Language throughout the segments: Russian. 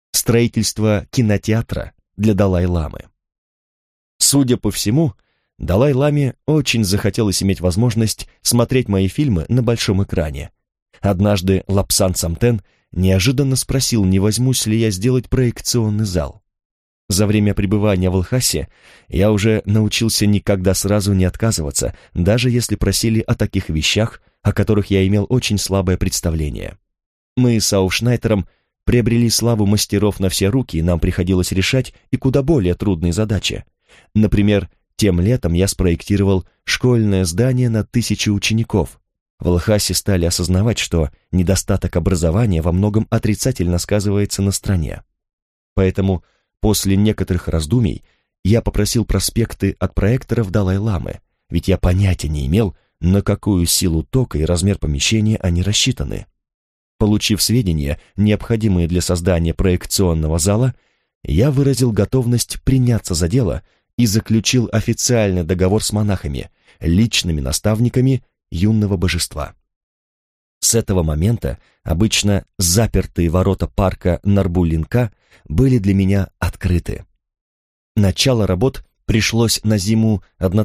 строительство кинотеатра для Далай-ламы. Судя по всему, Далай-ламе очень захотелось иметь возможность смотреть мои фильмы на большом экране. Однажды Лапсан Цамтен неожиданно спросил, не возьмусь ли я сделать проекционный зал. За время пребывания в Лхасе я уже научился никогда сразу не отказываться, даже если просили о таких вещах, о которых я имел очень слабое представление. Мы с Аушнайтером приобрели славу мастеров на все руки, и нам приходилось решать и куда более трудные задачи. Например, тем летом я спроектировал школьное здание на 1000 учеников. В Лхасе стали осознавать, что недостаток образования во многом отрицательно сказывается на стране. Поэтому после некоторых раздумий я попросил проспекты от проекторов Далай-ламы, ведь я понятия не имел, на какую силу тока и размер помещения они рассчитаны. Получив сведения, необходимые для создания проекционного зала, я выразил готовность приняться за дело и заключил официальный договор с монахами, личными наставниками юного божества. С этого момента обычно запертые ворота парка Нарбулинка были для меня открыты. Начало работ пришлось на зиму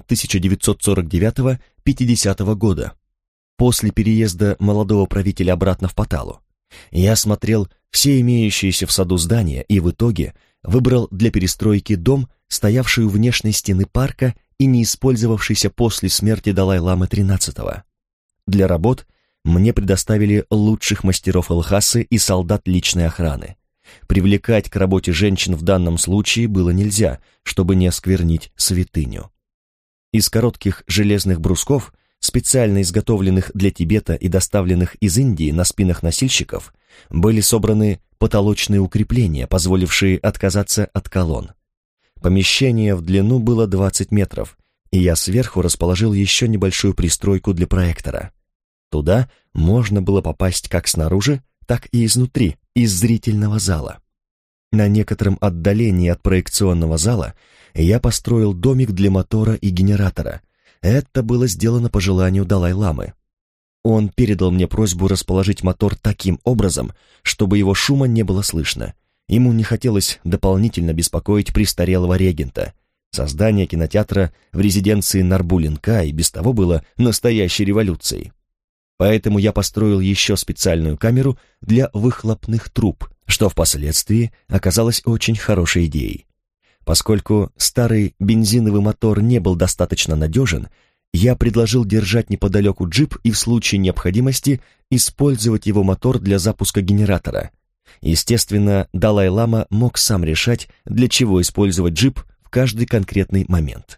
1949-50 года, после переезда молодого правителя обратно в Паталу. Я смотрел все имеющиеся в саду здания и в итоге выбрал для перестройки дом, стоявший у внешней стены парка и не использовавшийся после смерти Далай-ламы XIII. Для работ мне предоставили лучших мастеров Лхасы и солдат личной охраны. Привлекать к работе женщин в данном случае было нельзя, чтобы не осквернить святыню. Из коротких железных брусков, специально изготовленных для Тибета и доставленных из Индии на спинах носильщиков, были собраны потолочные укрепления, позволившие отказаться от колонн. Помещение в длину было 20 метров, и я сверху расположил еще небольшую пристройку для проектора. Туда можно было попасть как снаружи, так и изнутри, из зрительного зала. На некотором отдалении от проекционного зала я построил домик для мотора и генератора. Это было сделано по желанию Далай-ламы. Он передал мне просьбу расположить мотор таким образом, чтобы его шума не было слышно. Ему не хотелось дополнительно беспокоить престарелого регента. Создание кинотеатра в резиденции Нарбулинка и без того было настоящей революцией. Поэтому я построил еще специальную камеру для выхлопных труб, что впоследствии оказалось очень хорошей идеей. Поскольку старый бензиновый мотор не был достаточно надежен, я предложил держать неподалеку джип и в случае необходимости использовать его мотор для запуска генератора. Естественно, Далай-лама мог сам решать, для чего использовать джип в каждый конкретный момент.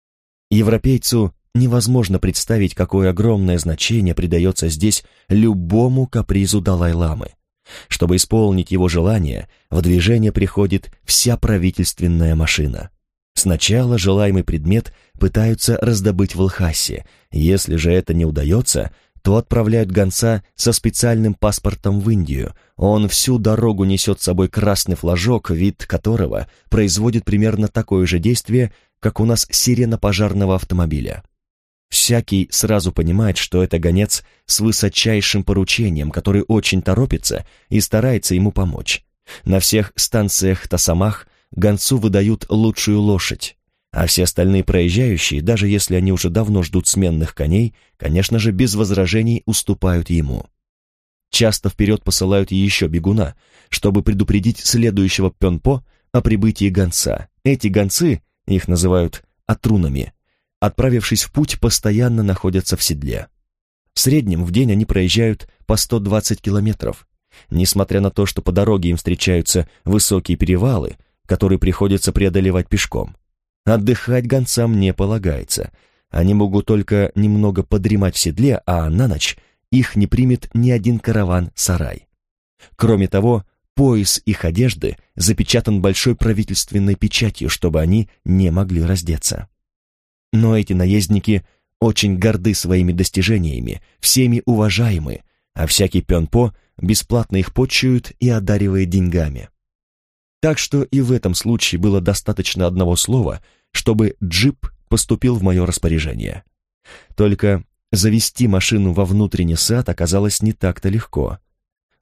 Европейцу невозможно представить, какое огромное значение придается здесь любому капризу Далай-ламы. Чтобы исполнить его желание, в движение приходит вся правительственная машина. Сначала желаемый предмет пытаются раздобыть в Лхасе. Если же это не удается, то отправляют гонца со специальным паспортом в Индию. Он всю дорогу несет с собой красный флажок, вид которого производит примерно такое же действие, как у нас сирена пожарного автомобиля. Всякий сразу понимает, что это гонец с высочайшим поручением, который очень торопится и старается ему помочь. На всех станциях Тасамах гонцу выдают лучшую лошадь, а все остальные проезжающие, даже если они уже давно ждут сменных коней, конечно же, без возражений уступают ему. Часто вперед посылают еще бегуна, чтобы предупредить следующего пёнпо о прибытии гонца. Эти гонцы, их называют атрунами, отправившись в путь, постоянно находятся в седле. В среднем в день они проезжают по 120 километров. Несмотря на то, что по дороге им встречаются высокие перевалы, которые приходится преодолевать пешком. Отдыхать гонцам не полагается. Они могут только немного подремать в седле, а на ночь их не примет ни один караван-сарай. Кроме того, пояс их одежды запечатан большой правительственной печатью, чтобы они не могли раздеться. Но эти наездники очень горды своими достижениями, всеми уважаемы, а всякий пёнпо бесплатно их почует и одаривает деньгами. Так что и в этом случае было достаточно одного слова, чтобы джип поступил в мое распоряжение. Только завести машину во внутренний сад оказалось не так-то легко.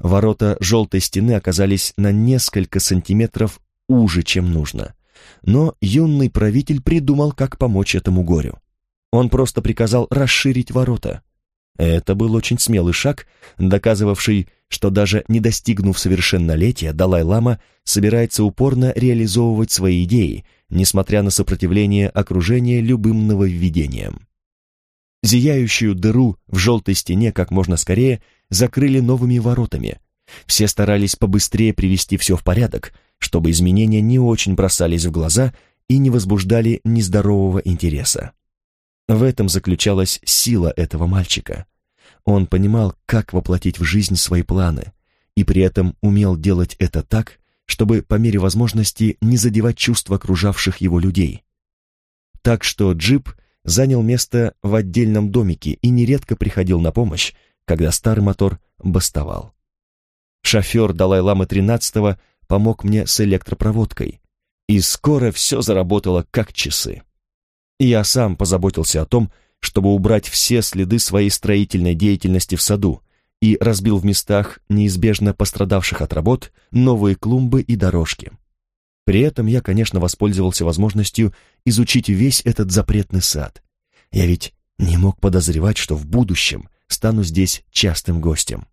Ворота желтой стены оказались на несколько сантиметров уже, чем нужно. Но юный правитель придумал, как помочь этому горю. Он просто приказал расширить ворота. Это был очень смелый шаг, доказывавший, что даже не достигнув совершеннолетия, Далай-лама собирается упорно реализовывать свои идеи, несмотря на сопротивление окружения любым нововведениям. Зияющую дыру в желтой стене как можно скорее закрыли новыми воротами. Все старались побыстрее привести все в порядок, чтобы изменения не очень бросались в глаза и не возбуждали нездорового интереса. В этом заключалась сила этого мальчика. Он понимал, как воплотить в жизнь свои планы, и при этом умел делать это так, чтобы по мере возможности не задевать чувства окружавших его людей. Так что джип занял место в отдельном домике и нередко приходил на помощь, когда старый мотор бастовал. Шофер Далай-ламы XIII помог мне с электропроводкой, и скоро все заработало как часы. Я сам позаботился о том, чтобы убрать все следы своей строительной деятельности в саду, и разбил в местах, неизбежно пострадавших от работ, новые клумбы и дорожки. При этом я, конечно, воспользовался возможностью изучить весь этот запретный сад. Я ведь не мог подозревать, что в будущем стану здесь частым гостем.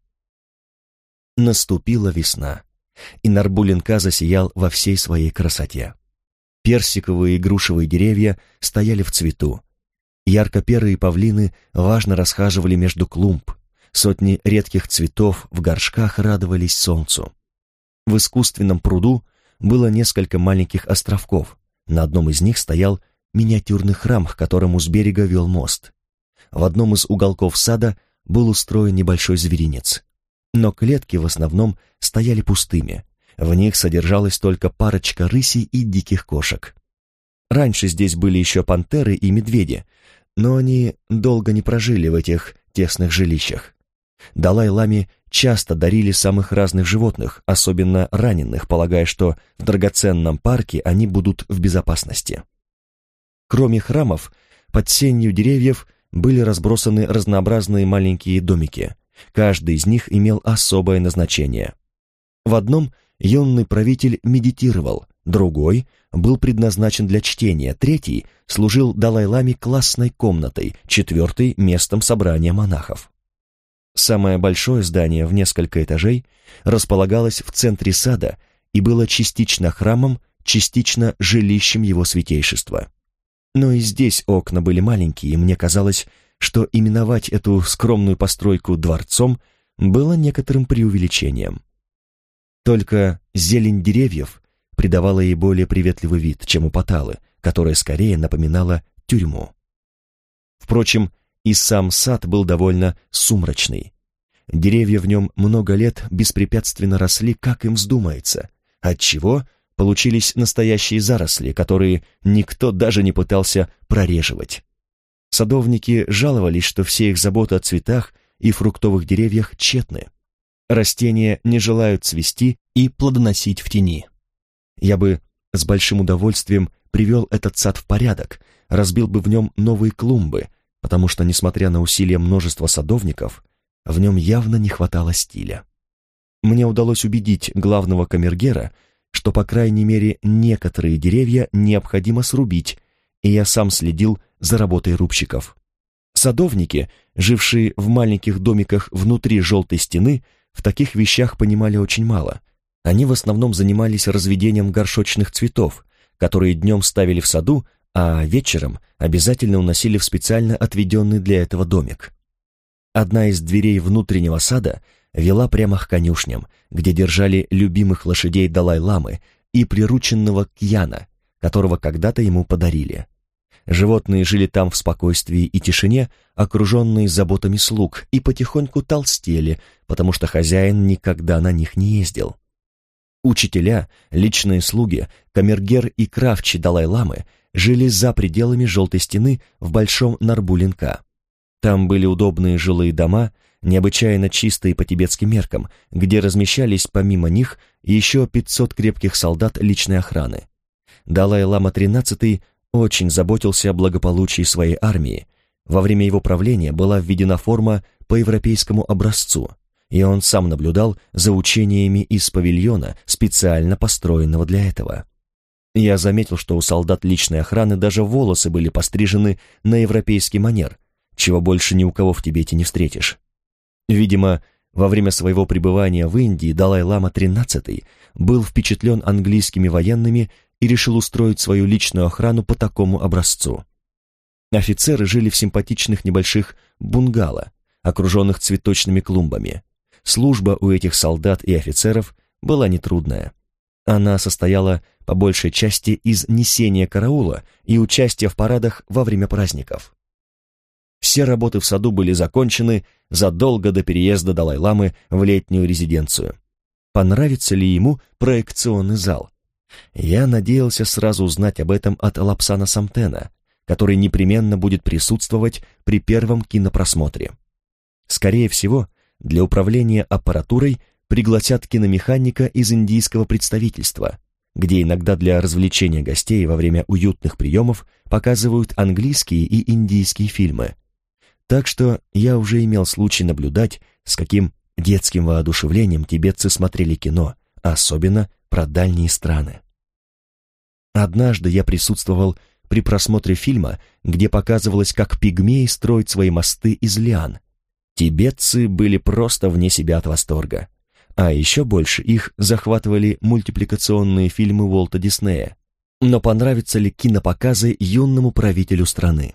Наступила весна, и Нарбулинка засиял во всей своей красоте. Персиковые и грушевые деревья стояли в цвету. Ярко-перые павлины важно расхаживали между клумб. Сотни редких цветов в горшках радовались солнцу. В искусственном пруду было несколько маленьких островков. На одном из них стоял миниатюрный храм, к которому с берега вел мост. В одном из уголков сада был устроен небольшой зверинец. Но клетки в основном стояли пустыми. В них содержалась только парочка рысей и диких кошек. Раньше здесь были еще пантеры и медведи, но они долго не прожили в этих тесных жилищах. Далай-ламе часто дарили самых разных животных, особенно раненых, полагая, что в драгоценном парке они будут в безопасности. Кроме храмов, под сенью деревьев были разбросаны разнообразные маленькие домики. Каждый из них имел особое назначение. В одном юный правитель медитировал, другой был предназначен для чтения, третий служил Далай-ламе классной комнатой, четвертый — местом собрания монахов. Самое большое здание в несколько этажей располагалось в центре сада и было частично храмом, частично жилищем его святейшества. Но и здесь окна были маленькие, и мне казалось, что именовать эту скромную постройку дворцом было некоторым преувеличением. Только зелень деревьев придавала ей более приветливый вид, чем у Паталы, которая скорее напоминала тюрьму. Впрочем, и сам сад был довольно сумрачный. Деревья в нем много лет беспрепятственно росли, как им вздумается, отчего получились настоящие заросли, которые никто даже не пытался прореживать. Садовники жаловались, что все их заботы о цветах и фруктовых деревьях тщетны. Растения не желают цвести и плодоносить в тени. Я бы с большим удовольствием привел этот сад в порядок, разбил бы в нем новые клумбы, потому что, несмотря на усилия множества садовников, в нем явно не хватало стиля. Мне удалось убедить главного камергера, что, по крайней мере, некоторые деревья необходимо срубить, и я сам следил за работой рубщиков. Садовники, жившие в маленьких домиках внутри желтой стены, в таких вещах понимали очень мало. Они в основном занимались разведением горшочных цветов, которые днем ставили в саду, а вечером обязательно уносили в специально отведенный для этого домик. Одна из дверей внутреннего сада вела прямо к конюшням, где держали любимых лошадей Далай-ламы и прирученного Кьяна, которого когда-то ему подарили. Животные жили там в спокойствии и тишине, окруженные заботами слуг, и потихоньку толстели, потому что хозяин никогда на них не ездил. Учителя, личные слуги, камергер и кравчи Далай-ламы жили за пределами желтой стены в Большом Нарбулинка. Там были удобные жилые дома, необычайно чистые по тибетским меркам, где размещались помимо них еще 500 крепких солдат личной охраны. Далай-лама XIII очень заботился о благополучии своей армии. Во время его правления была введена форма по европейскому образцу. и он сам наблюдал за учениями из павильона, специально построенного для этого. Я заметил, что у солдат личной охраны даже волосы были пострижены на европейский манер, чего больше ни у кого в Тибете не встретишь. Видимо, во время своего пребывания в Индии Далай-лама XIII был впечатлен английскими военными и решил устроить свою личную охрану по такому образцу. Офицеры жили в симпатичных небольших бунгало, окруженных цветочными клумбами. Служба у этих солдат и офицеров была нетрудная. Она состояла по большей части из несения караула и участия в парадах во время праздников. Все работы в саду были закончены задолго до переезда Далай-ламы в летнюю резиденцию. Понравится ли ему проекционный зал? Я надеялся сразу узнать об этом от Лапсана Самтена, который непременно будет присутствовать при первом кинопросмотре. Скорее всего, для управления аппаратурой пригласят киномеханика из индийского представительства, где иногда для развлечения гостей во время уютных приемов показывают английские и индийские фильмы. Так что я уже имел случай наблюдать, с каким детским воодушевлением тибетцы смотрели кино, особенно про дальние страны. Однажды я присутствовал при просмотре фильма, где показывалось, как пигмеи строят свои мосты из лиан. Тибетцы были просто вне себя от восторга. А еще больше их захватывали мультипликационные фильмы Уолта Диснея. Но понравятся ли кинопоказы юному правителю страны?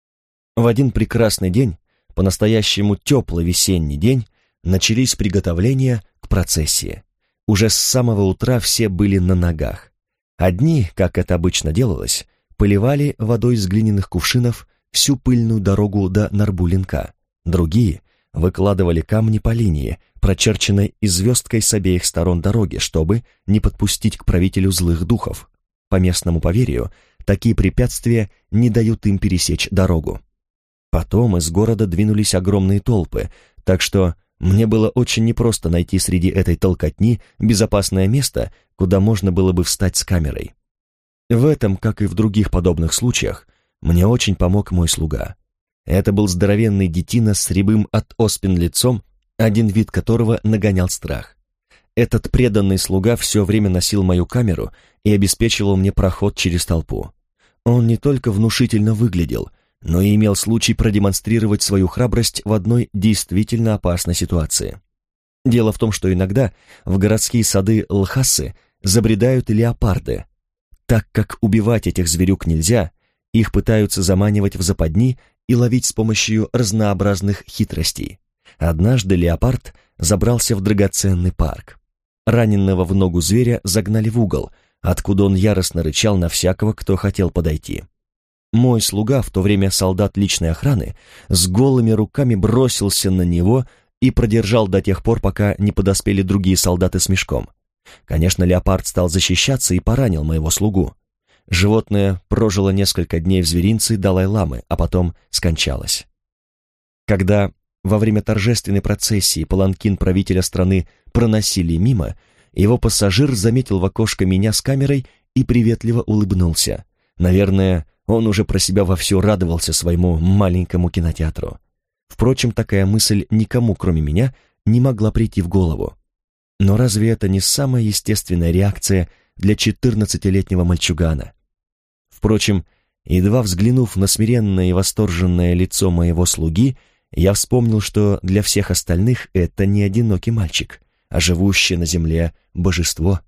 В один прекрасный день, по-настоящему теплый весенний день, начались приготовления к процессии. Уже с самого утра все были на ногах. Одни, как это обычно делалось, поливали водой из глиняных кувшинов всю пыльную дорогу до Нарбулинка. Другие выкладывали камни по линии, прочерченной и звездкой с обеих сторон дороги, чтобы не подпустить к правителю злых духов. По местному поверью, такие препятствия не дают им пересечь дорогу. Потом из города двинулись огромные толпы, так что мне было очень непросто найти среди этой толкотни безопасное место, куда можно было бы встать с камерой. В этом, как и в других подобных случаях, мне очень помог мой слуга. Это был здоровенный детина с рябым от оспин лицом, один вид которого нагонял страх. Этот преданный слуга все время носил мою камеру и обеспечивал мне проход через толпу. Он не только внушительно выглядел, но и имел случай продемонстрировать свою храбрость в одной действительно опасной ситуации. Дело в том, что иногда в городские сады Лхасы забредают леопарды. Так как убивать этих зверюк нельзя, их пытаются заманивать в западни и ловить с помощью разнообразных хитростей. Однажды леопард забрался в драгоценный парк. Раненого в ногу зверя загнали в угол, откуда он яростно рычал на всякого, кто хотел подойти. Мой слуга, в то время солдат личной охраны, с голыми руками бросился на него и продержал до тех пор, пока не подоспели другие солдаты с мешком. Конечно, леопард стал защищаться и поранил моего слугу. Животное прожило несколько дней в зверинце Далай-ламы, а потом скончалось. Когда во время торжественной процессии паланкин правителя страны проносили мимо, его пассажир заметил в окошко меня с камерой и приветливо улыбнулся. Наверное, он уже про себя вовсю радовался своему маленькому кинотеатру. Впрочем, такая мысль никому, кроме меня, не могла прийти в голову. Но разве это не самая естественная реакция для 14-летнего мальчугана? Впрочем, едва взглянув на смиренное и восторженное лицо моего слуги, я вспомнил, что для всех остальных это не одинокий мальчик, а живущее на земле божество.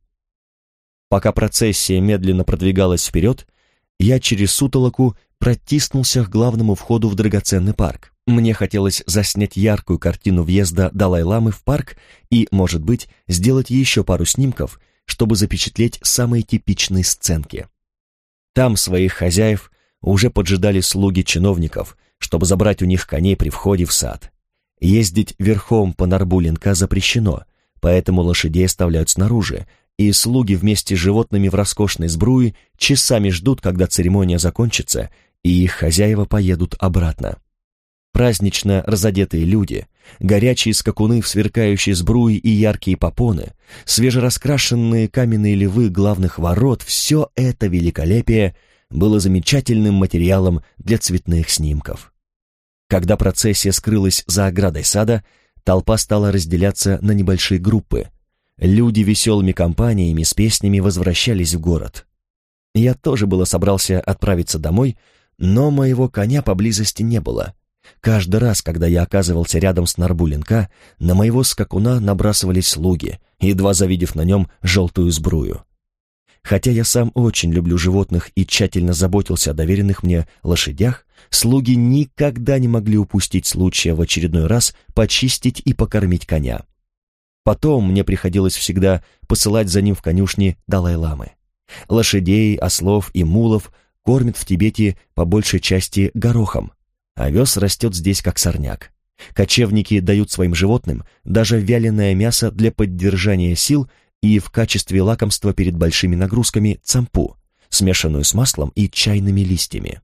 Пока процессия медленно продвигалась вперед, я через сутолоку протиснулся к главному входу в драгоценный парк. Мне хотелось заснять яркую картину въезда Далай-ламы в парк и, может быть, сделать еще пару снимков, чтобы запечатлеть самые типичные сценки. Там своих хозяев уже поджидали слуги чиновников, чтобы забрать у них коней при входе в сад. Ездить верхом по Нарбулинка запрещено, поэтому лошадей оставляют снаружи, и слуги вместе с животными в роскошной сбруе часами ждут, когда церемония закончится, и их хозяева поедут обратно. Празднично разодетые люди, горячие скакуны в сверкающей сбруе и яркие попоны, свежераскрашенные каменные львы главных ворот — все это великолепие было замечательным материалом для цветных снимков. Когда процессия скрылась за оградой сада, толпа стала разделяться на небольшие группы. Люди веселыми компаниями с песнями возвращались в город. Я тоже было собрался отправиться домой, но моего коня поблизости не было. Каждый раз, когда я оказывался рядом с Нарбулинка, на моего скакуна набрасывались слуги, едва завидев на нем желтую сбрую. Хотя я сам очень люблю животных и тщательно заботился о доверенных мне лошадях, слуги никогда не могли упустить случая в очередной раз почистить и покормить коня. Потом мне приходилось всегда посылать за ним в конюшни Далай-ламы. Лошадей, ослов и мулов кормят в Тибете по большей части горохом. Овес растет здесь как сорняк. Кочевники дают своим животным даже вяленое мясо для поддержания сил и в качестве лакомства перед большими нагрузками цампу, смешанную с маслом и чайными листьями.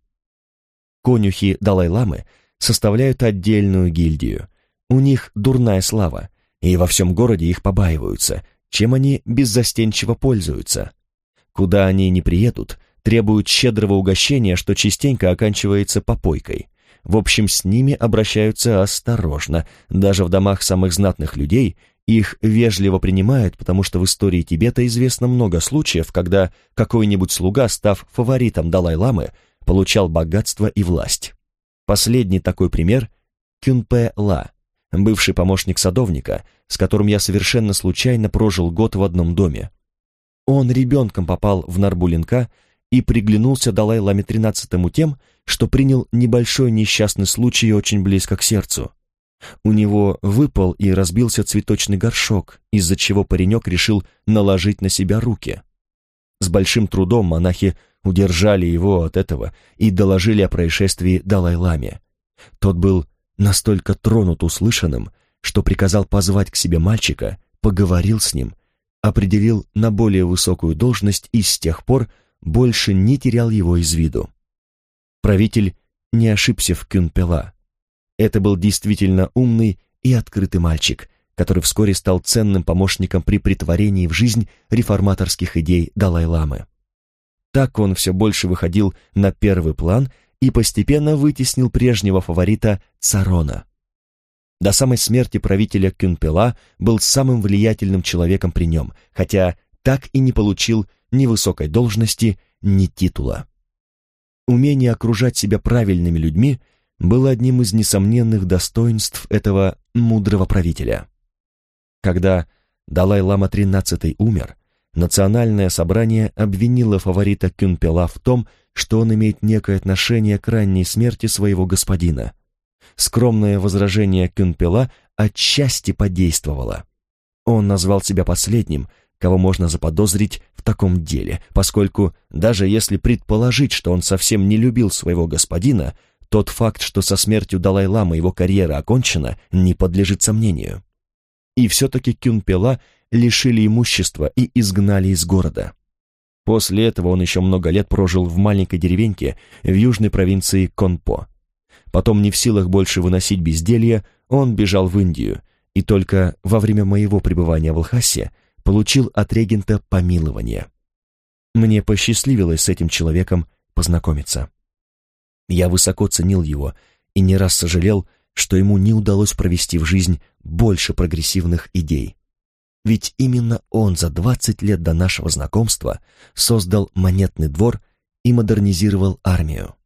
Конюхи Далай-ламы составляют отдельную гильдию. У них дурная слава, и во всем городе их побаиваются, чем они беззастенчиво пользуются. Куда они ни приедут, требуют щедрого угощения, что частенько оканчивается попойкой. В общем, с ними обращаются осторожно. Даже в домах самых знатных людей их вежливо принимают, потому что в истории Тибета известно много случаев, когда какой-нибудь слуга, став фаворитом Далай-ламы, получал богатство и власть. Последний такой пример — Кюнпэ-ла, бывший помощник садовника, с которым я совершенно случайно прожил год в одном доме. Он ребенком попал в Нарбулинка и приглянулся Далай-ламе XIII тем, что принял небольшой несчастный случай очень близко к сердцу. У него выпал и разбился цветочный горшок, из-за чего паренек решил наложить на себя руки. С большим трудом монахи удержали его от этого и доложили о происшествии Далай-ламе. Тот был настолько тронут услышанным, что приказал позвать к себе мальчика, поговорил с ним, определил на более высокую должность и с тех пор больше не терял его из виду. Правитель не ошибся в Кюнпэ-ла. Это был действительно умный и открытый мальчик, который вскоре стал ценным помощником при претворении в жизнь реформаторских идей Далай-ламы. Так он все больше выходил на первый план и постепенно вытеснил прежнего фаворита Царона. До самой смерти правителя Кюнпэ-ла был самым влиятельным человеком при нем, хотя так и не получил ни высокой должности, ни титула. Умение окружать себя правильными людьми было одним из несомненных достоинств этого мудрого правителя. Когда Далай-лама XIII умер, национальное собрание обвинило фаворита Кюнпэ-ла в том, что он имеет некое отношение к ранней смерти своего господина. Скромное возражение Кюнпэ-ла отчасти подействовало. Он назвал себя последним, кого можно заподозрить в таком деле, поскольку даже если предположить, что он совсем не любил своего господина, тот факт, что со смертью Далай-ламы его карьера окончена, не подлежит сомнению. И все-таки Кюнпэ-ла лишили имущества и изгнали из города. После этого он еще много лет прожил в маленькой деревеньке в южной провинции Конпо. Потом, не в силах больше выносить безделье, он бежал в Индию, и только во время моего пребывания в Лхасе получил от регента помилование. Мне посчастливилось с этим человеком познакомиться. Я высоко ценил его и не раз сожалел, что ему не удалось провести в жизнь больше прогрессивных идей. Ведь именно он за 20 лет до нашего знакомства создал монетный двор и модернизировал армию.